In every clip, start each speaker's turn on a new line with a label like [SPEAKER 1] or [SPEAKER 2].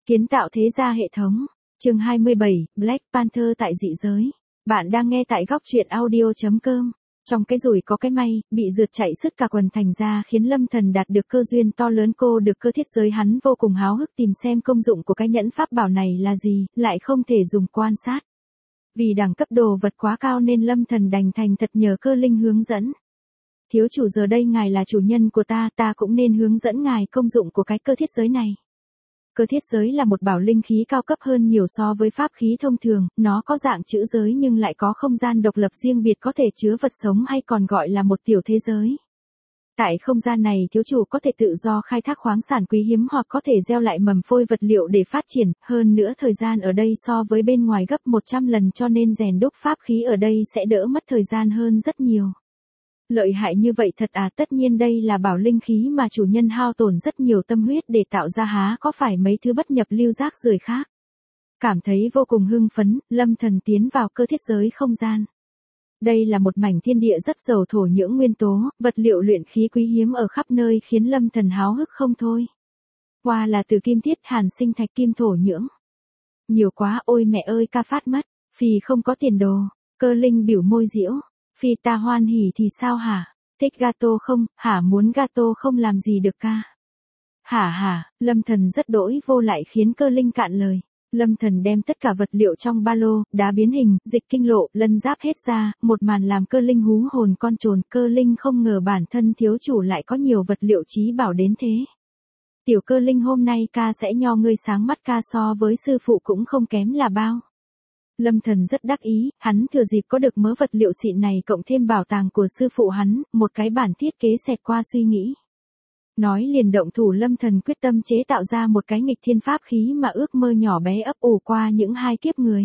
[SPEAKER 1] Kiến tạo thế gia hệ thống. Chương 27, Black Panther tại dị giới. Bạn đang nghe tại góc truyện audio.com. Trong cái rủi có cái may, bị rượt chạy sứt cả quần thành ra khiến Lâm Thần đạt được cơ duyên to lớn. Cô được cơ thiết giới, hắn vô cùng háo hức tìm xem công dụng của cái nhẫn pháp bảo này là gì, lại không thể dùng quan sát. Vì đẳng cấp đồ vật quá cao nên Lâm Thần đành thành thật nhờ cơ linh hướng dẫn. Thiếu chủ, giờ đây ngài là chủ nhân của ta cũng nên hướng dẫn ngài công dụng của cái cơ thiết giới này. Cơ thiết giới là một bảo linh khí cao cấp hơn nhiều so với pháp khí thông thường, nó có dạng chữ giới nhưng lại có không gian độc lập riêng biệt, có thể chứa vật sống hay còn gọi là một tiểu thế giới. Tại không gian này, thiếu chủ có thể tự do khai thác khoáng sản quý hiếm hoặc có thể gieo lại mầm phôi vật liệu để phát triển, hơn nữa thời gian ở đây so với bên ngoài gấp 100 lần, cho nên rèn đúc pháp khí ở đây sẽ đỡ mất thời gian hơn rất nhiều. Lợi hại như vậy thật à? Tất nhiên đây là bảo linh khí mà chủ nhân hao tổn rất nhiều tâm huyết để tạo ra, há có phải mấy thứ bất nhập lưu rác rưởi khác. Cảm thấy vô cùng hưng phấn, Lâm Thần tiến vào cơ thiết giới không gian. Đây là một mảnh thiên địa rất giàu thổ nhưỡng nguyên tố, vật liệu luyện khí quý hiếm ở khắp nơi khiến Lâm Thần háo hức không thôi. Qua là từ kim thiết, hàn sinh thạch, kim thổ nhưỡng. Nhiều quá, ôi mẹ ơi, ca phát mất, phì không có tiền đồ. Cơ linh biểu môi giễu. Phi ta hoan hỉ thì sao hả? Thích gato không? Hả, muốn gato không làm gì được ca? Hả, Lâm Thần rất đỗi vô lại khiến cơ linh cạn lời. Lâm Thần đem tất cả vật liệu trong ba lô, đá biến hình, dịch kinh lộ, lân giáp hết ra, một màn làm cơ linh hú hồn con trồn. Cơ linh không ngờ bản thân thiếu chủ lại có nhiều vật liệu chí bảo đến thế. Tiểu cơ linh, hôm nay ca sẽ nho ngươi sáng mắt, ca so với sư phụ cũng không kém là bao. Lâm Thần rất đắc ý, hắn thừa dịp có được mớ vật liệu xịn này cộng thêm bảo tàng của sư phụ hắn, một cái bản thiết kế xẹt qua suy nghĩ. Nói liền động thủ, Lâm Thần quyết tâm chế tạo ra một cái nghịch thiên pháp khí mà ước mơ nhỏ bé ấp ủ qua những hai kiếp người.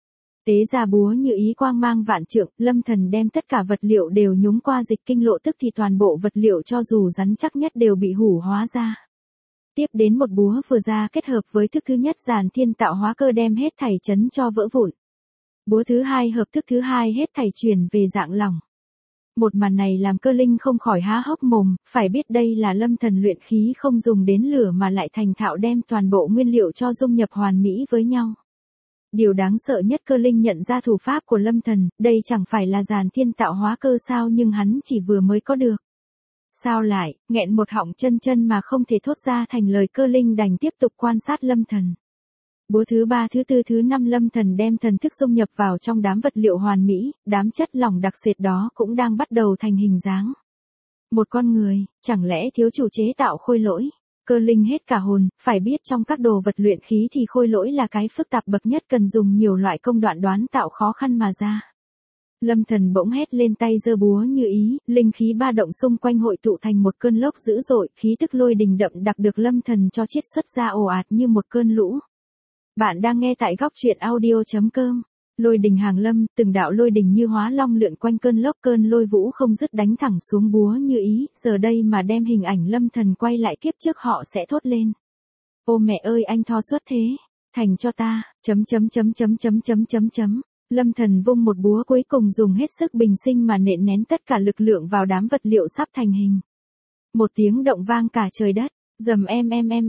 [SPEAKER 1] Tế ra búa như ý, quang mang vạn trượng, Lâm Thần đem tất cả vật liệu đều nhúng qua dịch kinh lộ, tức thì toàn bộ vật liệu cho dù rắn chắc nhất đều bị hủ hóa ra. Tiếp đến một búa vừa ra kết hợp với thức thứ nhất giàn thiên tạo hóa cơ, đem hết thảy chấn cho vỡ vụn. Búa thứ hai hợp thức thứ hai hết thảy chuyển về dạng lỏng. Một màn này làm cơ linh không khỏi há hốc mồm, phải biết đây là Lâm Thần luyện khí không dùng đến lửa mà lại thành thạo đem toàn bộ nguyên liệu cho dung nhập hoàn mỹ với nhau. Điều đáng sợ nhất, cơ linh nhận ra thủ pháp của Lâm Thần, đây chẳng phải là giàn thiên tạo hóa cơ sao, nhưng hắn chỉ vừa mới có được. Sao lại, nghẹn một họng chân mà không thể thốt ra thành lời, cơ linh đành tiếp tục quan sát Lâm Thần. Búa thứ ba, thứ tư, thứ năm, Lâm Thần đem thần thức dung nhập vào trong đám vật liệu hoàn mỹ, đám chất lỏng đặc sệt đó cũng đang bắt đầu thành hình dáng. Một con người, chẳng lẽ thiếu chủ chế tạo khôi lỗi? Cơ linh hết cả hồn, phải biết trong các đồ vật luyện khí thì khôi lỗi là cái phức tạp bậc nhất, cần dùng nhiều loại công đoạn đoán tạo khó khăn mà ra. Lâm Thần bỗng hét lên, tay giơ búa như ý, linh khí ba động xung quanh hội tụ thành một cơn lốc dữ dội, khí tức lôi đình đậm đặc được Lâm Thần cho chiết xuất ra ồ ạt như một cơn lũ. Bạn đang nghe tại góc truyện audio.com. Lôi đình hàng lâm, từng đạo lôi đình như hóa long lượn quanh cơn lốc, cơn lôi vũ không dứt đánh thẳng xuống búa như ý, giờ đây mà đem hình ảnh Lâm Thần quay lại kiếp trước họ sẽ thốt lên. Ô mẹ ơi, anh tho xuất thế, thành cho ta, Lâm Thần vung một búa cuối cùng, dùng hết sức bình sinh mà nện nén tất cả lực lượng vào đám vật liệu sắp thành hình. Một tiếng động vang cả trời đất, dầm em.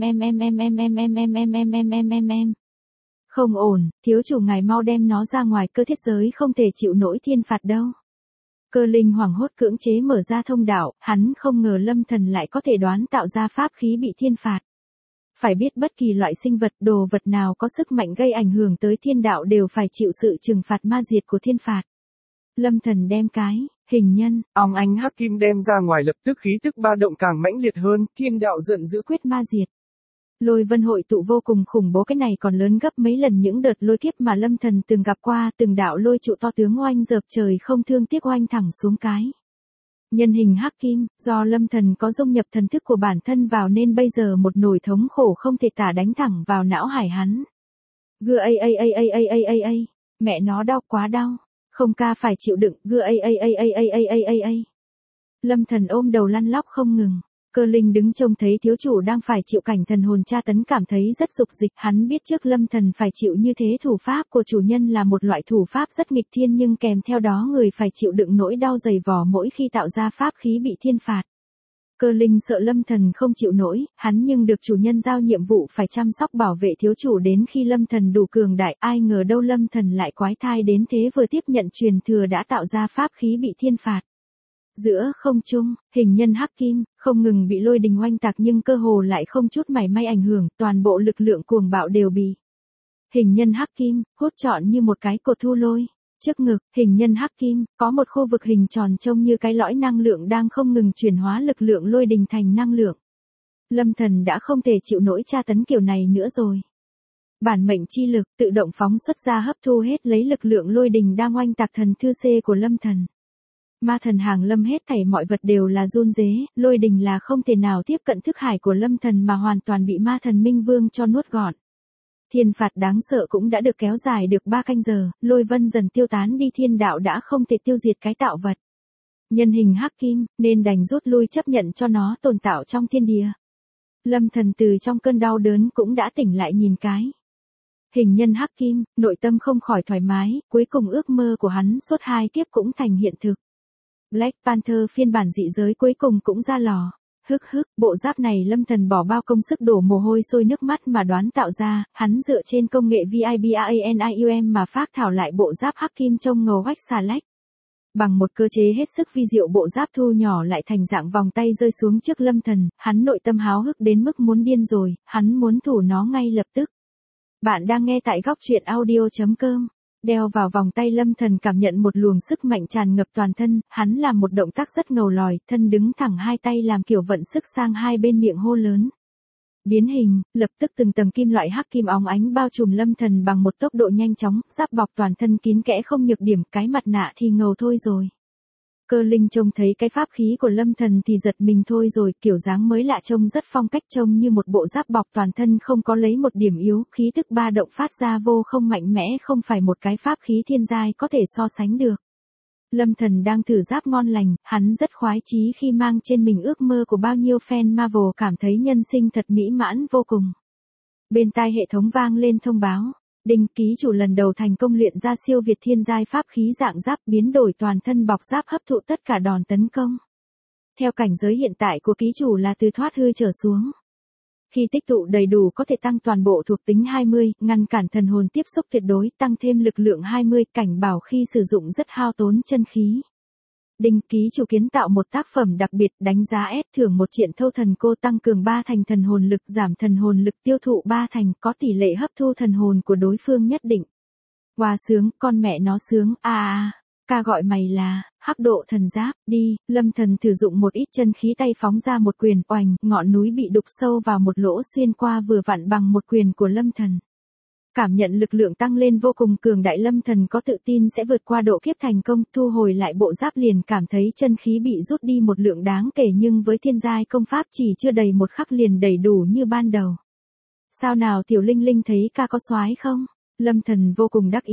[SPEAKER 1] Không ổn, thiếu chủ ngài mau đem nó ra ngoài, cơ thiết giới không thể chịu nổi thiên phạt đâu. Cơ linh hoảng hốt cưỡng chế mở ra thông đạo, hắn không ngờ Lâm Thần lại có thể đoán tạo ra pháp khí bị thiên phạt. Phải biết bất kỳ loại sinh vật, đồ vật nào có sức mạnh gây ảnh hưởng tới thiên đạo đều phải chịu sự trừng phạt ma diệt của thiên phạt. Lâm Thần đem cái hình nhân
[SPEAKER 2] óng ánh hắc kim đem ra ngoài, lập tức khí tức ba động càng mãnh liệt hơn, thiên đạo giận dữ
[SPEAKER 1] quyết ma diệt. Lôi vân hội tụ vô cùng khủng bố, cái này còn lớn gấp mấy lần những đợt lôi kiếp mà Lâm Thần từng gặp qua, từng đạo lôi trụ to tướng oanh dợp trời không thương tiếc oanh thẳng xuống cái nhân hình hắc kim. Do Lâm Thần có dung nhập thần thức của bản thân vào nên bây giờ một nỗi thống khổ không thể tả đánh thẳng vào não hải hắn. Mẹ nó đau quá đau, không ca phải chịu đựng. Lâm Thần ôm đầu lăn lóc không ngừng. Cơ linh đứng trông thấy thiếu chủ đang phải chịu cảnh thần hồn tra tấn, cảm thấy rất dục dịch. Hắn biết trước Lâm Thần phải chịu như thế, thủ pháp của chủ nhân là một loại thủ pháp rất nghịch thiên, nhưng kèm theo đó người phải chịu đựng nỗi đau dày vò mỗi khi tạo ra pháp khí bị thiên phạt. Cơ linh sợ Lâm Thần không chịu nổi, hắn nhưng được chủ nhân giao nhiệm vụ phải chăm sóc bảo vệ thiếu chủ đến khi Lâm Thần đủ cường đại, ai ngờ đâu Lâm Thần lại quái thai đến thế, vừa tiếp nhận truyền thừa đã tạo ra pháp khí bị thiên phạt. Giữa không trung, hình nhân hắc kim, không ngừng bị lôi đình oanh tạc nhưng cơ hồ lại không chút mảy may ảnh hưởng, toàn bộ lực lượng cuồng bạo đều bị hình nhân hắc kim hút trọn như một cái cột thu lôi. Trước ngực, hình nhân hắc kim, có một khu vực hình tròn trông như cái lõi năng lượng đang không ngừng chuyển hóa lực lượng lôi đình thành năng lượng. Lâm Thần đã không thể chịu nổi tra tấn kiểu này nữa rồi. Bản mệnh chi lực tự động phóng xuất ra hấp thu hết lấy lực lượng lôi đình đang oanh tạc thần thư C của Lâm Thần. Ma thần hàng lâm hết thảy mọi vật đều là run rế, lôi đình là không thể nào tiếp cận thức hải của Lâm Thần mà hoàn toàn bị ma thần Minh Vương cho nuốt gọn. Thiên phạt đáng sợ cũng đã được kéo dài được 3 canh giờ, lôi vân dần tiêu tán đi, thiên đạo đã không thể tiêu diệt cái tạo vật nhân hình hắc kim, nên đành rút lui chấp nhận cho nó tồn tạo trong thiên địa. Lâm Thần từ trong cơn đau đớn cũng đã tỉnh lại, nhìn cái hình nhân hắc kim, nội tâm không khỏi thoải mái, cuối cùng ước mơ của hắn suốt 2 kiếp cũng thành hiện thực. Black Panther phiên bản dị giới cuối cùng cũng ra lò. Bộ giáp này Lâm Thần bỏ bao công sức đổ mồ hôi sôi nước mắt mà đoán tạo ra, hắn dựa trên công nghệ VIBRANIUM mà phác thảo lại bộ giáp hắc kim trông ngầu oách xà lách. Bằng một cơ chế hết sức vi diệu, bộ giáp thu nhỏ lại thành dạng vòng tay rơi xuống trước Lâm Thần, hắn nội tâm háo hức đến mức muốn điên rồi, hắn muốn thủ nó ngay lập tức. Bạn đang nghe tại góc truyện audio.com. Đeo vào vòng tay, Lâm Thần cảm nhận một luồng sức mạnh tràn ngập toàn thân, hắn làm một động tác rất ngầu lòi, thân đứng thẳng, hai tay làm kiểu vận sức sang hai bên, miệng hô lớn. Biến hình, lập tức từng tầng kim loại hắc kim óng ánh bao trùm Lâm Thần bằng một tốc độ nhanh chóng, giáp bọc toàn thân kín kẽ không nhược điểm, cái mặt nạ thì ngầu thôi rồi. Cơ linh trông thấy cái pháp khí của Lâm Thần thì giật mình thôi rồi, kiểu dáng mới lạ trông rất phong cách, trông như một bộ giáp bọc toàn thân không có lấy một điểm yếu, khí tức ba động phát ra vô không mạnh mẽ, không phải một cái pháp khí thiên giai có thể so sánh được. Lâm Thần đang thử giáp ngon lành, hắn rất khoái chí khi mang trên mình ước mơ của bao nhiêu fan Marvel, cảm thấy nhân sinh thật mỹ mãn vô cùng. Bên tai hệ thống vang lên thông báo. Đinh ký chủ lần đầu thành công luyện ra siêu việt thiên giai pháp khí dạng giáp, biến đổi toàn thân bọc giáp hấp thụ tất cả đòn tấn công. Theo cảnh giới hiện tại của ký chủ là từ thoát hư trở xuống. Khi tích tụ đầy đủ có thể tăng toàn bộ thuộc tính 20, ngăn cản thần hồn tiếp xúc tuyệt đối, tăng thêm lực lượng 20, cảnh bảo khi sử dụng rất hao tốn chân khí. Đinh ký chủ kiến tạo một tác phẩm đặc biệt, đánh giá S, thưởng một triện thâu thần cô, tăng cường 3 thành thần hồn lực, giảm thần hồn lực tiêu thụ 3 thành, có tỷ lệ hấp thu thần hồn của đối phương nhất định. Wow, sướng, con mẹ nó sướng, ca gọi mày là, hắc độ thần giáp, đi. Lâm Thần thử dụng một ít chân khí, tay phóng ra một quyền, oành, ngọn núi bị đục sâu vào một lỗ xuyên qua vừa vặn bằng một quyền của Lâm Thần. Cảm nhận lực lượng tăng lên vô cùng cường đại, Lâm Thần có tự tin sẽ vượt qua độ kiếp thành công, thu hồi lại bộ giáp liền cảm thấy chân khí bị rút đi một lượng đáng kể, nhưng với thiên giai công pháp chỉ chưa đầy một khắc liền đầy đủ như ban đầu. Sao nào tiểu linh linh, thấy ca có soái không? Lâm Thần vô cùng đắc ý,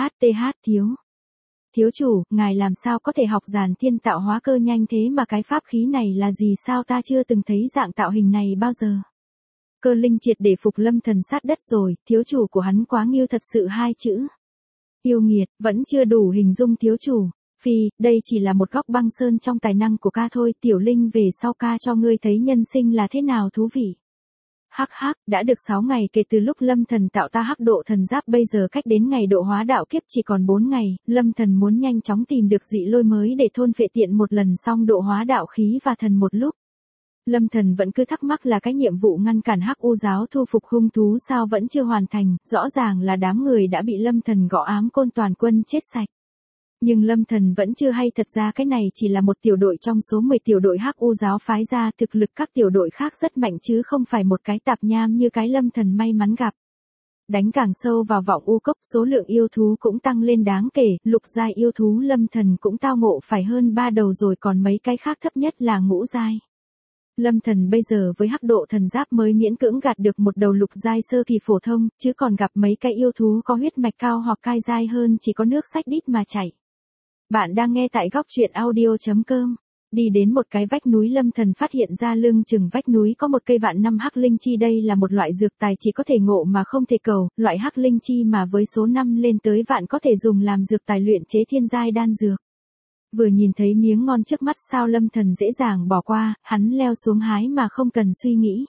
[SPEAKER 1] thiếu chủ, ngài làm sao có thể học giàn thiên tạo hóa cơ nhanh thế, mà cái pháp khí này là gì, sao ta chưa từng thấy dạng tạo hình này bao giờ? Cơ linh triệt để phục Lâm Thần sát đất rồi, thiếu chủ của hắn quá nghiêu thật sự, 2 chữ. Yêu nghiệt, vẫn chưa đủ hình dung thiếu chủ. Phi, đây chỉ là một góc băng sơn trong tài năng của ca thôi, tiểu linh về sau ca cho ngươi thấy nhân sinh là thế nào thú vị. Đã được 6 ngày kể từ lúc Lâm Thần tạo ta hắc độ thần giáp, bây giờ cách đến ngày độ hóa đạo kiếp chỉ còn 4 ngày, Lâm Thần muốn nhanh chóng tìm được dị lôi mới để thôn phệ tiện một lần xong độ hóa đạo khí và thần một lúc. Lâm Thần vẫn cứ thắc mắc là cái nhiệm vụ ngăn cản hắc u giáo thu phục hung thú sao vẫn chưa hoàn thành, rõ ràng là đám người đã bị Lâm Thần gõ ám côn toàn quân chết sạch. Nhưng Lâm Thần vẫn chưa hay, thật ra cái này chỉ là một tiểu đội trong số 10 tiểu đội hắc u giáo phái ra, thực lực các tiểu đội khác rất mạnh chứ không phải một cái tạp nham như cái Lâm Thần may mắn gặp. Đánh càng sâu vào vọng u cốc, số lượng yêu thú cũng tăng lên đáng kể, lục giai yêu thú Lâm Thần cũng tao ngộ phải hơn 3 đầu rồi, còn mấy cái khác thấp nhất là ngũ giai. Lâm Thần bây giờ với hắc độ thần giáp mới miễn cưỡng gạt được một đầu lục giai sơ kỳ phổ thông, chứ còn gặp mấy cái yêu thú có huyết mạch cao hoặc cai giai hơn chỉ có nước sách đít mà chảy. Bạn đang nghe tại góc truyện audio.com. Đi đến một cái vách núi, Lâm Thần phát hiện ra lưng chừng vách núi có một cây vạn năm hắc linh chi, đây là một loại dược tài chỉ có thể ngộ mà không thể cầu, loại hắc linh chi mà với số năm lên tới vạn có thể dùng làm dược tài luyện chế thiên giai đan dược. Vừa nhìn thấy miếng ngon trước mắt sao Lâm Thần dễ dàng bỏ qua, hắn leo xuống hái mà không cần suy nghĩ.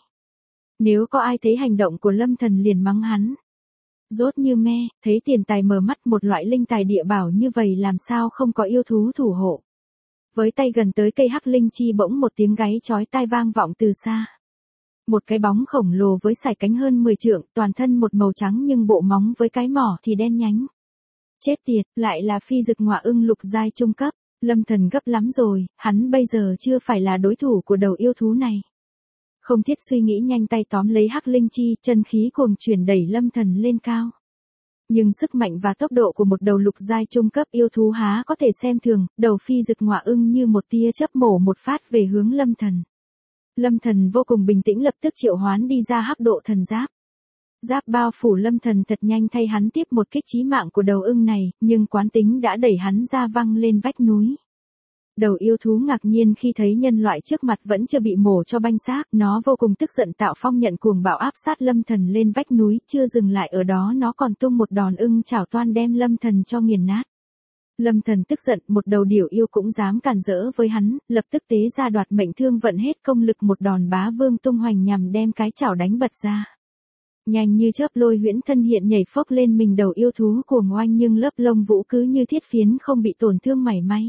[SPEAKER 1] Nếu có ai thấy hành động của Lâm Thần liền mắng hắn. Dốt như me, thấy tiền tài mở mắt một loại linh tài địa bảo như vậy làm sao không có yêu thú thủ hộ. Với tay gần tới cây hắc linh chi bỗng một tiếng gáy chói tai vang vọng từ xa. Một cái bóng khổng lồ với sải cánh hơn 10 trượng, toàn thân một màu trắng nhưng bộ móng với cái mỏ thì đen nhánh. Chết tiệt, lại là phi dực ngọa ưng lục giai trung cấp. Lâm Thần gấp lắm rồi, hắn bây giờ chưa phải là đối thủ của đầu yêu thú này. Không thiết suy nghĩ nhanh tay tóm lấy hắc linh chi, chân khí cuồng chuyển đẩy Lâm Thần lên cao. Nhưng sức mạnh và tốc độ của một đầu lục giai trung cấp yêu thú há có thể xem thường, đầu phi dực ngọa ưng như một tia chớp mổ một phát về hướng Lâm Thần. Lâm Thần vô cùng bình tĩnh lập tức triệu hoán đi ra hắc độ thần giáp. Giáp bao phủ Lâm Thần thật nhanh thay hắn tiếp một kích chí mạng của đầu ưng này, nhưng quán tính đã đẩy hắn ra văng lên vách núi. Đầu yêu thú ngạc nhiên khi thấy nhân loại trước mặt vẫn chưa bị mổ cho banh xác, nó vô cùng tức giận tạo phong nhận cuồng bạo áp sát Lâm Thần lên vách núi, chưa dừng lại ở đó nó còn tung một đòn ưng chảo toan đem Lâm Thần cho nghiền nát. Lâm Thần tức giận, một đầu điểu yêu cũng dám cản rỡ với hắn, lập tức tế ra đoạt mệnh thương vận hết công lực một đòn bá vương tung hoành nhằm đem cái chảo đánh bật ra. Nhanh như chớp lôi huyễn thân hiện nhảy phốc lên mình đầu yêu thú cuồng oanh nhưng lớp lông vũ cứ như thiết phiến không bị tổn thương mảy may.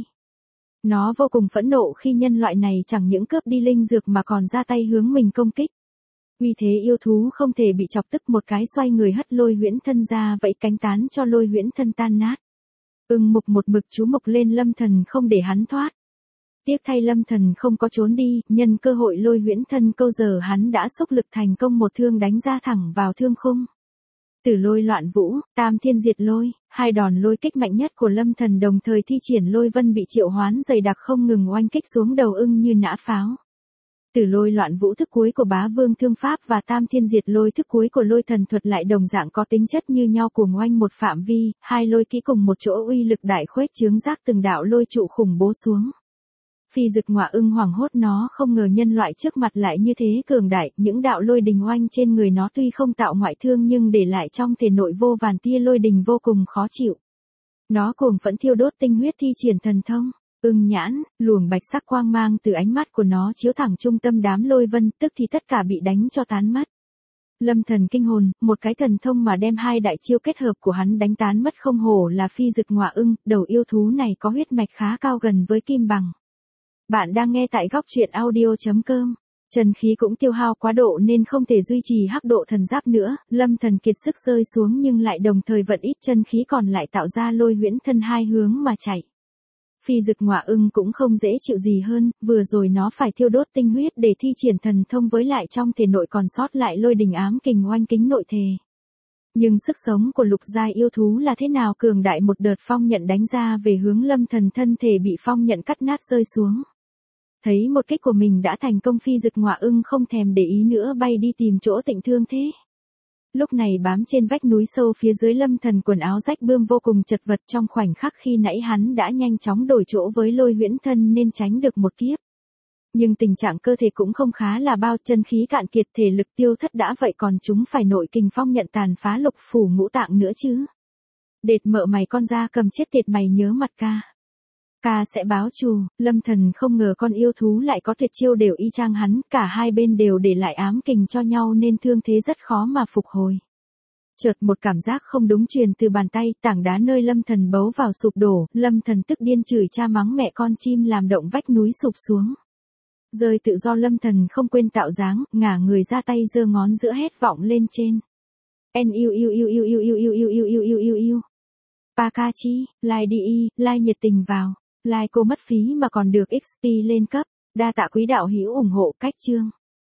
[SPEAKER 1] Nó vô cùng phẫn nộ khi nhân loại này chẳng những cướp đi linh dược mà còn ra tay hướng mình công kích. Vì thế yêu thú không thể bị chọc tức một cái xoay người hất lôi huyễn thân ra vẫy cánh tán cho lôi huyễn thân tan nát. Ưng mục một mực chú mục lên Lâm Thần không để hắn thoát. Tiếc thay Lâm Thần không có trốn đi, nhân cơ hội lôi huyễn thân câu giờ hắn đã xúc lực thành công một thương đánh ra thẳng vào thương khung. Tử lôi loạn vũ, tam thiên diệt lôi, hai đòn lôi kích mạnh nhất của Lâm Thần đồng thời thi triển lôi vân bị triệu hoán dày đặc không ngừng oanh kích xuống đầu ưng như nã pháo. Tử lôi loạn vũ thức cuối của bá vương thương pháp và tam thiên diệt lôi thức cuối của lôi thần thuật lại đồng dạng có tính chất như nhau cuồng oanh một phạm vi, hai lôi kỹ cùng một chỗ uy lực đại khuếch chướng rác từng đạo lôi trụ khủng bố xuống. Phi dực ngọa ưng hoảng hốt nó không ngờ nhân loại trước mặt lại như thế cường đại, những đạo lôi đình oanh trên người nó tuy không tạo ngoại thương nhưng để lại trong thể nội vô vàn tia lôi đình vô cùng khó chịu. Nó cuồng phẫn thiêu đốt tinh huyết thi triển thần thông, ưng nhãn, luồng bạch sắc quang mang từ ánh mắt của nó chiếu thẳng trung tâm đám lôi vân, tức thì tất cả bị đánh cho tán mất. Lâm Thần kinh hồn, một cái thần thông mà đem hai đại chiêu kết hợp của hắn đánh tán mất không hổ là phi dực ngọa ưng, đầu yêu thú này có huyết mạch khá cao gần với kim bằng. Bạn đang nghe tại góc truyện audio.com. Chân khí cũng tiêu hao quá độ nên không thể duy trì hắc độ thần giáp nữa, Lâm Thần kiệt sức rơi xuống nhưng lại đồng thời vận ít chân khí còn lại tạo ra lôi huyễn thân hai hướng mà chạy. Phi dực ngọa ưng cũng không dễ chịu gì hơn, vừa rồi nó phải thiêu đốt tinh huyết để thi triển thần thông với lại trong thể nội còn sót lại lôi đình ám kình oanh kính nội thể. Nhưng sức sống của lục giai yêu thú là thế nào cường đại một đợt phong nhận đánh ra về hướng Lâm Thần thân thể bị phong nhận cắt nát rơi xuống. Thấy một kích của mình đã thành công phi dực ngọa ưng không thèm để ý nữa bay đi tìm chỗ tịnh thương thế. Lúc này bám trên vách núi sâu phía dưới Lâm Thần quần áo rách bươm vô cùng chật vật trong khoảnh khắc khi nãy hắn đã nhanh chóng đổi chỗ với lôi huyễn thân nên tránh được một kiếp. Nhưng tình trạng cơ thể cũng không khá là bao, chân khí cạn kiệt thể lực tiêu thất đã vậy còn chúng phải nội kình phong nhận tàn phá lục phủ ngũ tạng nữa chứ. Đệt mợ mày con ra cầm chết tiệt mày nhớ mặt ca. Ca sẽ báo thù. Lâm Thần không ngờ con yêu thú lại có tuyệt chiêu đều y chang hắn, cả hai bên đều để lại ám kình cho nhau nên thương thế rất khó mà phục hồi. Chợt một cảm giác không đúng truyền từ bàn tay, tảng đá nơi Lâm Thần bấu vào sụp đổ, Lâm Thần tức điên chửi cha mắng mẹ con chim làm động vách núi sụp xuống. Rơi tự do Lâm Thần không quên tạo dáng, ngả người ra tay giơ ngón giữa hét vọng lên trên. Pakachi, like đi, like nhiệt tình vào. Like cô mất phí mà còn được XP lên cấp. Đa tạ quý đạo hữu ủng hộ cách chương.